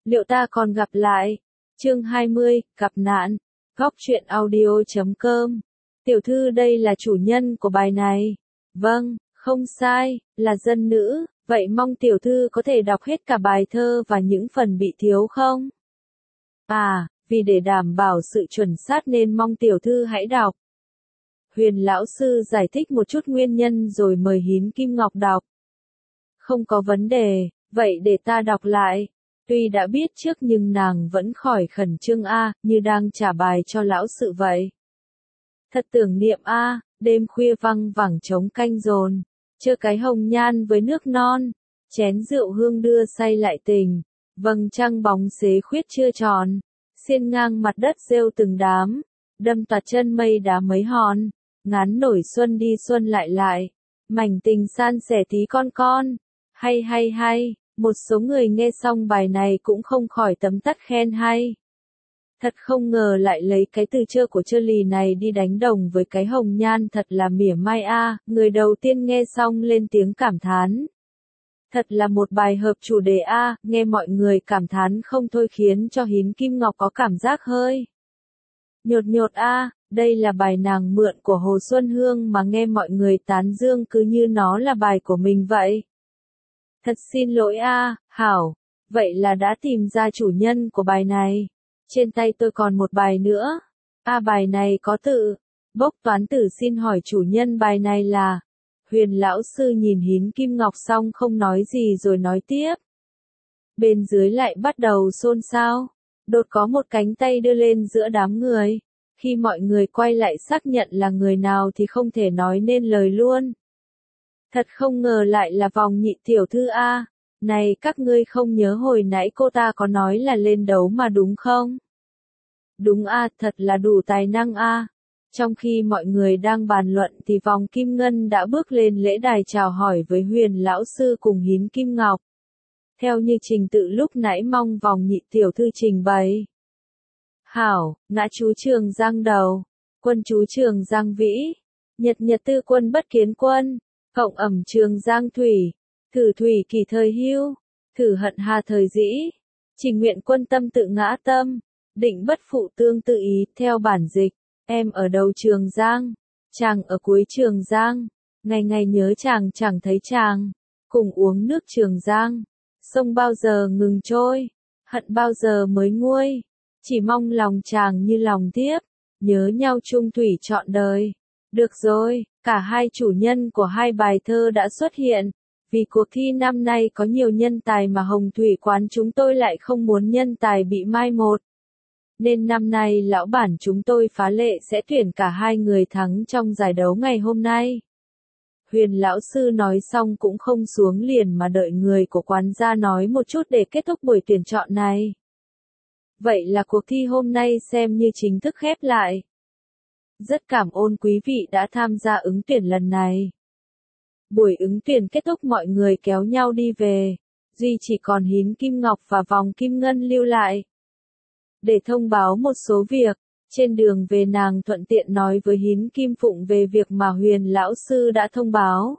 Liệu ta còn gặp lại? Chương 20, gặp nạn. Góc truyện audio.com. Tiểu thư đây là chủ nhân của bài này. Vâng, không sai, là dân nữ, vậy mong tiểu thư có thể đọc hết cả bài thơ và những phần bị thiếu không? À, vì để đảm bảo sự chuẩn xác nên mong tiểu thư hãy đọc. Huyền lão sư giải thích một chút nguyên nhân rồi mời Hín Kim Ngọc đọc. Không có vấn đề, vậy để ta đọc lại. Tuy đã biết trước nhưng nàng vẫn khỏi khẩn trương như đang trả bài cho lão sự vậy. Thật tưởng niệm đêm khuya văng vẳng trống canh dồn, chơ cái hồng nhan với nước non, chén rượu hương đưa say lại tình, vầng trăng bóng xế khuyết chưa tròn, xiên ngang mặt đất rêu từng đám, đâm toạt chân mây đá mấy hòn, ngán nổi xuân đi xuân lại lại, mảnh tình san sẻ tí con, hay. Một số người nghe xong bài này cũng không khỏi tấm tắt khen hay. Thật không ngờ lại lấy cái từ chơ của chơ lì này đi đánh đồng với cái hồng nhan, thật là mỉa mai người đầu tiên nghe xong lên tiếng cảm thán. Thật là một bài hợp chủ đề nghe mọi người cảm thán không thôi khiến cho Hín Kim Ngọc có cảm giác hơi nhột đây là bài nàng mượn của Hồ Xuân Hương mà nghe mọi người tán dương cứ như nó là bài của mình vậy. Thật xin lỗi Hảo, vậy là đã tìm ra chủ nhân của bài này. Trên tay tôi còn một bài nữa. Bài này có tự. Bốc toán tử xin hỏi chủ nhân bài này là. Huyền lão sư nhìn Hín Kim Ngọc xong không nói gì rồi nói tiếp. Bên dưới lại bắt đầu xôn xao. Đột có một cánh tay đưa lên giữa đám người. Khi mọi người quay lại xác nhận là người nào thì không thể nói nên lời luôn. Thật không ngờ lại là Vòng Nhị tiểu thư Này các ngươi không nhớ hồi nãy cô ta có nói là lên đấu mà đúng không? Đúng thật là đủ tài năng Trong khi mọi người đang bàn luận thì Vòng Kim Ngân đã bước lên lễ đài chào hỏi với Huyền lão sư cùng Hín Kim Ngọc. Theo như trình tự lúc nãy mong Vòng Nhị tiểu thư trình bày. Hảo, ngã chú Trường Giang đầu, quân chú Trường Giang vĩ, nhật tư quân bất kiến quân. Cộng ẩm Trường Giang thủy, thử thủy kỳ thời hưu, thử hận hà thời dĩ, trình nguyện quân tâm tự ngã tâm, định bất phụ tương tự ý, theo bản dịch, em ở đầu Trường Giang, chàng ở cuối Trường Giang, ngày ngày nhớ chàng chẳng thấy chàng, cùng uống nước Trường Giang, sông bao giờ ngừng trôi, hận bao giờ mới nguôi, chỉ mong lòng chàng như lòng thiếp, nhớ nhau chung thủy trọn đời. Được rồi, cả hai chủ nhân của hai bài thơ đã xuất hiện. Vì cuộc thi năm nay có nhiều nhân tài mà Hồng Thủy quán chúng tôi lại không muốn nhân tài bị mai một. Nên năm nay lão bản chúng tôi phá lệ sẽ tuyển cả hai người thắng trong giải đấu ngày hôm nay. Huyền lão sư nói xong cũng không xuống liền mà đợi người của quán ra nói một chút để kết thúc buổi tuyển chọn này. Vậy là cuộc thi hôm nay xem như chính thức khép lại. Rất cảm ơn quý vị đã tham gia ứng tuyển lần này. Buổi ứng tuyển kết thúc mọi người kéo nhau đi về, duy chỉ còn Hín Kim Ngọc và Vòng Kim Ngân lưu lại. Để thông báo một số việc, trên đường về nàng thuận tiện nói với Hín Kim Phụng về việc mà Huyền lão sư đã thông báo.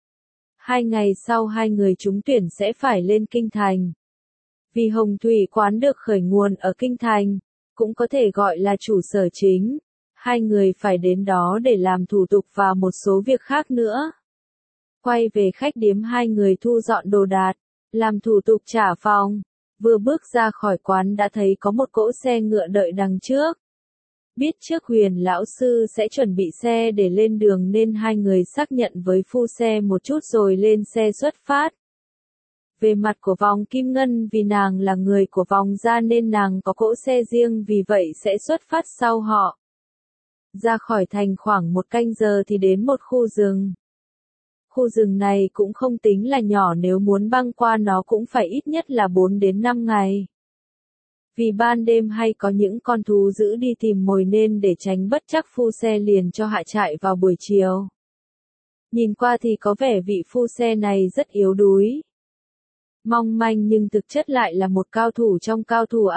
2 ngày sau hai người trúng tuyển sẽ phải lên Kinh Thành. Vì Hồng Thủy quán được khởi nguồn ở Kinh Thành, cũng có thể gọi là trụ sở chính. Hai người phải đến đó để làm thủ tục và một số việc khác nữa. Quay về khách điếm hai người thu dọn đồ đạc, làm thủ tục trả phòng. Vừa bước ra khỏi quán đã thấy có một cỗ xe ngựa đợi đằng trước. Biết trước Huyền lão sư sẽ chuẩn bị xe để lên đường nên hai người xác nhận với phu xe một chút rồi lên xe xuất phát. Về mặt của Vòng Kim Ngân vì nàng là người của Vòng gia nên nàng có cỗ xe riêng vì vậy sẽ xuất phát sau họ. Ra khỏi thành khoảng 1 canh giờ thì đến một khu rừng. Khu rừng này cũng không tính là nhỏ, nếu muốn băng qua nó cũng phải ít nhất là 4 đến 5 ngày. Vì ban đêm hay có những con thú dữ đi tìm mồi nên để tránh bất trắc phu xe liền cho hạ trại vào buổi chiều. Nhìn qua thì có vẻ vị phu xe này rất yếu đuối. Mong manh nhưng thực chất lại là một cao thủ trong cao thủ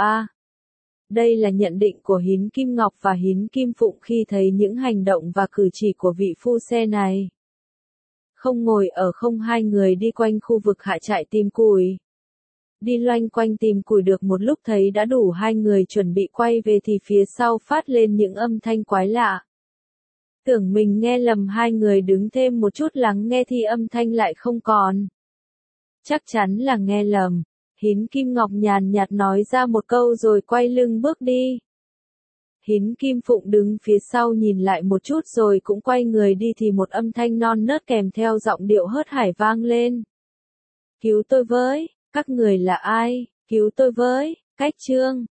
Đây là nhận định của Hín Kim Ngọc và Hín Kim Phụng khi thấy những hành động và cử chỉ của vị phu xe này. Không ngồi ở không hai người đi quanh khu vực hạ trại tìm củi. Đi loanh quanh tìm củi được một lúc thấy đã đủ hai người chuẩn bị quay về thì phía sau phát lên những âm thanh quái lạ. Tưởng mình nghe lầm, hai người đứng thêm một chút lắng nghe thì âm thanh lại không còn. Chắc chắn là nghe lầm. Hín Kim Ngọc nhàn nhạt nói ra một câu rồi quay lưng bước đi. Hín Kim Phụng đứng phía sau nhìn lại một chút rồi cũng quay người đi thì một âm thanh non nớt kèm theo giọng điệu hớt hải vang lên. Cứu tôi với, các người là ai, cứu tôi với, Cách Trương.